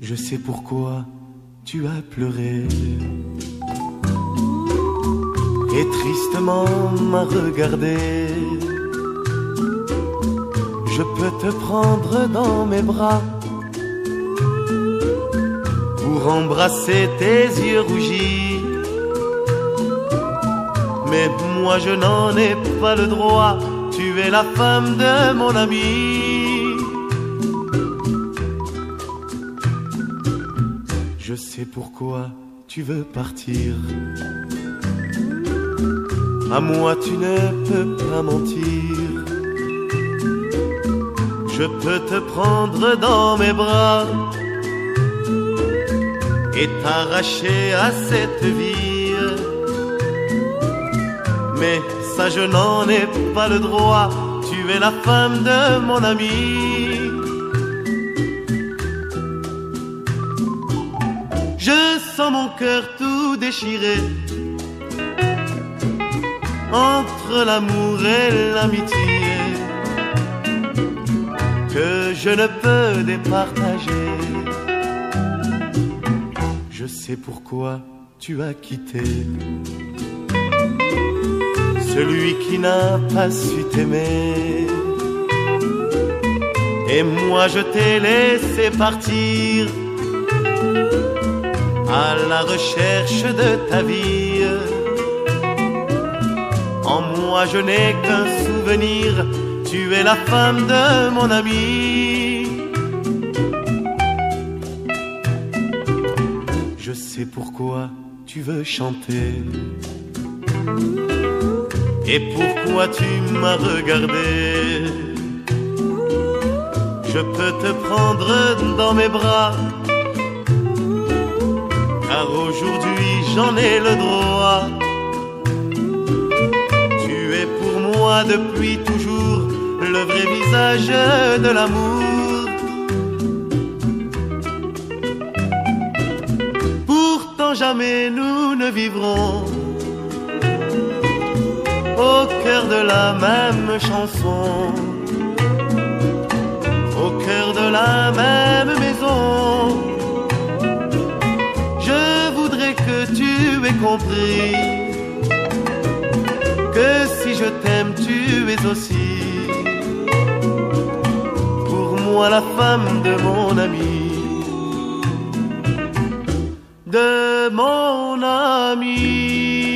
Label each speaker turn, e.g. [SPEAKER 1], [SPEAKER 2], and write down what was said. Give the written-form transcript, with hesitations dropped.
[SPEAKER 1] Je sais pourquoi tu as pleuré et tristement m'a regardé. Je peux te prendre dans mes bras pour embrasser tes yeux rougis, mais moi je n'en ai pas le droit. Tu es la femme de mon ami. Je sais pourquoi tu veux partir. À moi tu ne peux pas mentir. Je peux te prendre dans mes bras et t'arracher à cette vie, mais ça je n'en ai pas le droit. Tu es la femme de mon ami. Je sens mon cœur tout déchiré entre l'amour et l'amitié que je ne peux départager. Je sais pourquoi tu as quitté celui qui n'a pas su t'aimer, et moi je t'ai laissé partir à la recherche de ta vie. En moi je n'ai qu'un souvenir. Tu es la femme de mon ami. Je sais pourquoi tu veux chanter et pourquoi tu m'as regardé. Je peux te prendre dans mes bras, car aujourd'hui j'en ai le droit. Tu es pour moi depuis toujours le vrai visage de l'amour. Pourtant jamais nous ne vivrons au cœur de la même chanson, au cœur de la même maison. Je voudrais que tu aies compris que si je t'aime tu es aussi moi la femme de mon ami, de mon ami.